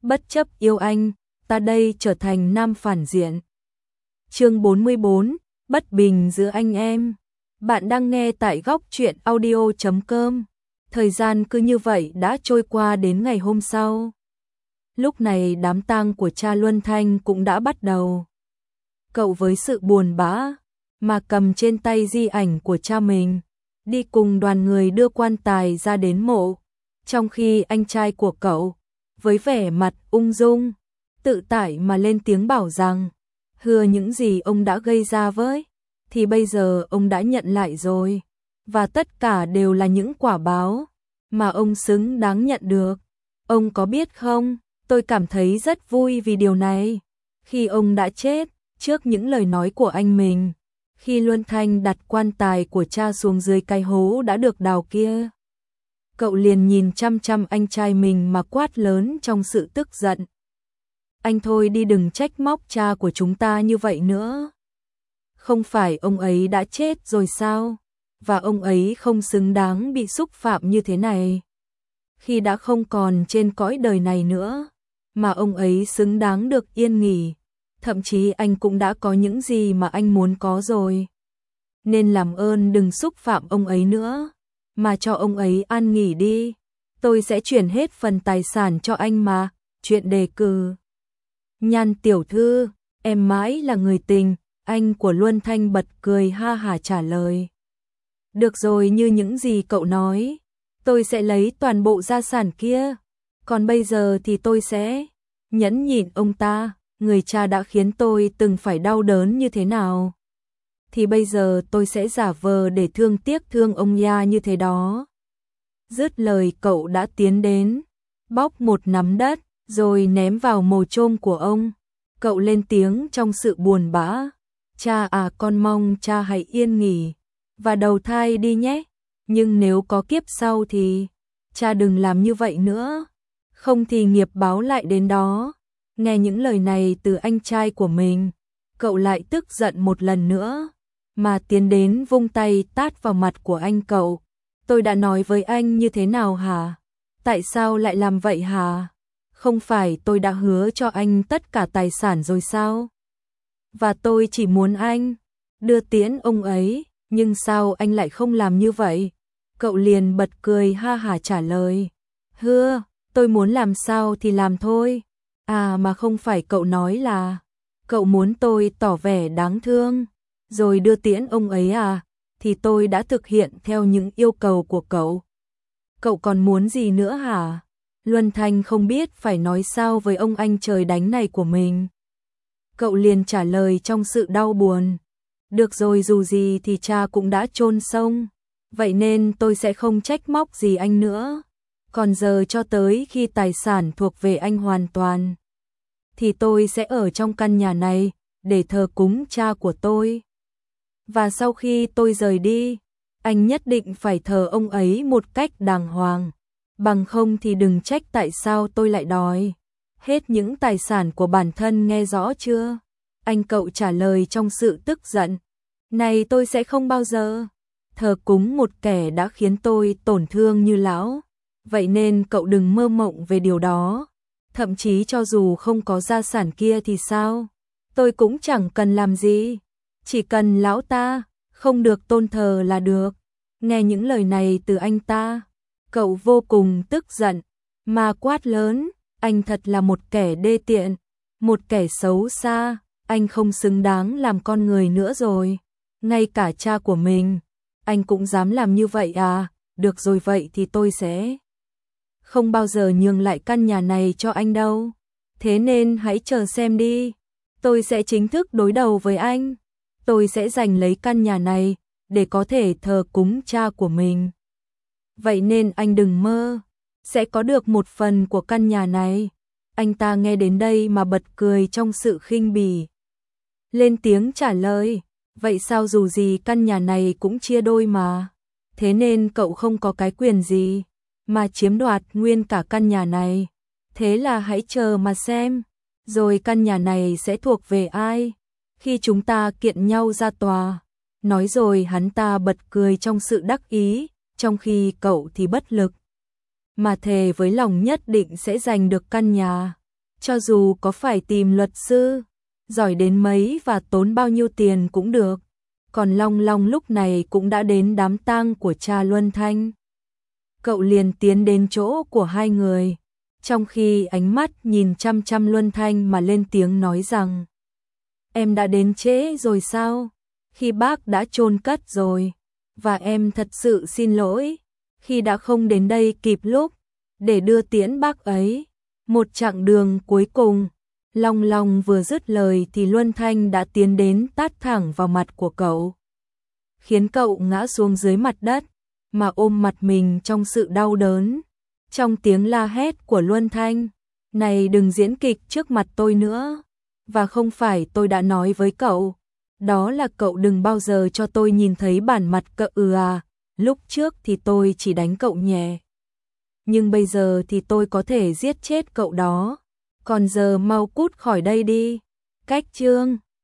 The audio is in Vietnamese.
bất chấp yêu anh, ta đây trở thành nam phản diện. Chương 44, bất bình giữa anh em. Bạn đang nghe tại góc truyện audio.com. Thời gian cứ như vậy đã trôi qua đến ngày hôm sau. Lúc này đám tang của cha Luân Thanh cũng đã bắt đầu. Cậu với sự buồn bã mà cầm trên tay di ảnh của cha mình, đi cùng đoàn người đưa quan tài ra đến mộ, trong khi anh trai của cậu với vẻ mặt ung dung, tự tại mà lên tiếng bảo rằng hứa những gì ông đã gây ra với thì bây giờ ông đã nhận lại rồi, và tất cả đều là những quả báo mà ông xứng đáng nhận được. Ông có biết không, tôi cảm thấy rất vui vì điều này. Khi ông đã chết, trước những lời nói của anh mình, khi Luân Thanh đặt quan tài của cha xuống dưới cái hố đã được đào kia, cậu liền nhìn chăm chăm anh trai mình mà quát lớn trong sự tức giận. Anh thôi đi, đừng trách móc cha của chúng ta như vậy nữa. Không phải ông ấy đã chết rồi sao? Và ông ấy không xứng đáng bị xúc phạm như thế này. Khi đã không còn trên cõi đời này nữa, mà ông ấy xứng đáng được yên nghỉ. Thậm chí anh cũng đã có những gì mà anh muốn có rồi. Nên làm ơn đừng xúc phạm ông ấy nữa, mà cho ông ấy an nghỉ đi. Tôi sẽ chuyển hết phần tài sản cho anh mà. Chuyện đề cử. Nhan tiểu thư, em mãi là người tình. Anh của Luân Thanh bật cười ha hả trả lời. Được rồi, như những gì cậu nói, tôi sẽ lấy toàn bộ gia sản kia. Còn bây giờ thì tôi sẽ nhẫn nhịn ông ta. Người cha đã khiến tôi từng phải đau đớn như thế nào, thì bây giờ tôi sẽ giả vờ để thương tiếc thương ông ya như thế đó. Dứt lời cậu đã tiến đến, bóc một nắm đất, rồi ném vào mồ chôn của ông. Cậu lên tiếng trong sự buồn bã. Cha à, con mong cha hãy yên nghỉ và đầu thai đi nhé. Nhưng nếu có kiếp sau thì cha đừng làm như vậy nữa. Không thì nghiệp báo lại đến đó. Nghe những lời này từ anh trai của mình, cậu lại tức giận một lần nữa, mà tiến đến vung tay tát vào mặt của anh cậu. Tôi đã nói với anh như thế nào hả? Tại sao lại làm vậy hả? Không phải tôi đã hứa cho anh tất cả tài sản rồi sao? Và tôi chỉ muốn anh đưa tiễn ông ấy, nhưng sao anh lại không làm như vậy? Cậu liền bật cười ha hả trả lời. Hưa, tôi muốn làm sao thì làm thôi. À mà không phải cậu nói là cậu muốn tôi tỏ vẻ đáng thương rồi đưa tiễn ông ấy à? Thì tôi đã thực hiện theo những yêu cầu của cậu. Cậu còn muốn gì nữa hả? Luân Thanh không biết phải nói sao với ông anh trời đánh này của mình. Cậu liền trả lời trong sự đau buồn. Được rồi, dù gì thì cha cũng đã chôn xong, vậy nên tôi sẽ không trách móc gì anh nữa. Còn giờ cho tới khi tài sản thuộc về anh hoàn toàn, thì tôi sẽ ở trong căn nhà này để thờ cúng cha của tôi. Và sau khi tôi rời đi, anh nhất định phải thờ ông ấy một cách đàng hoàng. Bằng không thì đừng trách tại sao tôi lại đòi hết những tài sản của bản thân, nghe rõ chưa? Anh cậu trả lời trong sự tức giận. Này, tôi sẽ không bao giờ thờ cúng một kẻ đã khiến tôi tổn thương như lão. Vậy nên cậu đừng mơ mộng về điều đó. Thậm chí cho dù không có gia sản kia thì sao? Tôi cũng chẳng cần làm gì. Chỉ cần lão ta không được tôn thờ là được. Nghe những lời này từ anh ta, cậu vô cùng tức giận, mà quát lớn. Anh thật là một kẻ đê tiện, một kẻ xấu xa. Anh không xứng đáng làm con người nữa rồi. Ngay cả cha của mình, anh cũng dám làm như vậy à? Được rồi, vậy thì tôi sẽ không bao giờ nhường lại căn nhà này cho anh đâu. Thế nên hãy chờ xem đi. Tôi sẽ chính thức đối đầu với anh. Tôi sẽ giành lấy căn nhà này để có thể thờ cúng cha của mình. Vậy nên anh đừng mơ sẽ có được một phần của căn nhà này. Anh ta nghe đến đây mà bật cười trong sự khinh bỉ. Lên tiếng trả lời. Vậy sao, dù gì căn nhà này cũng chia đôi mà. Thế nên cậu không có cái quyền gì mà chiếm đoạt nguyên cả căn nhà này. Thế là hãy chờ mà xem, rồi căn nhà này sẽ thuộc về ai khi chúng ta kiện nhau ra tòa. Nói rồi hắn ta bật cười trong sự đắc ý, trong khi cậu thì bất lực, mà thề với lòng nhất định sẽ giành được căn nhà. Cho dù có phải tìm luật sư, giỏi đến mấy và tốn bao nhiêu tiền cũng được. Còn Long Long lúc này cũng đã đến đám tang của cha Luân Thanh. Cậu liền tiến đến chỗ của hai người, trong khi ánh mắt nhìn chăm chăm Luân Thanh mà lên tiếng nói rằng: Em đã đến trễ rồi sao? Khi bác đã chôn cất rồi, và em thật sự xin lỗi, khi đã không đến đây kịp lúc, để đưa tiễn bác ấy. Một chặng đường cuối cùng, Long Long vừa dứt lời thì Luân Thanh đã tiến đến tát thẳng vào mặt của cậu, khiến cậu ngã xuống dưới mặt đất, mà ôm mặt mình trong sự đau đớn. Trong tiếng la hét của Luân Thanh: Này đừng diễn kịch trước mặt tôi nữa, và không phải tôi đã nói với cậu, đó là cậu đừng bao giờ cho tôi nhìn thấy bản mặt cậu à, lúc trước thì tôi chỉ đánh cậu nhẹ. Nhưng bây giờ thì tôi có thể giết chết cậu đó, còn giờ mau cút khỏi đây đi. Cách chương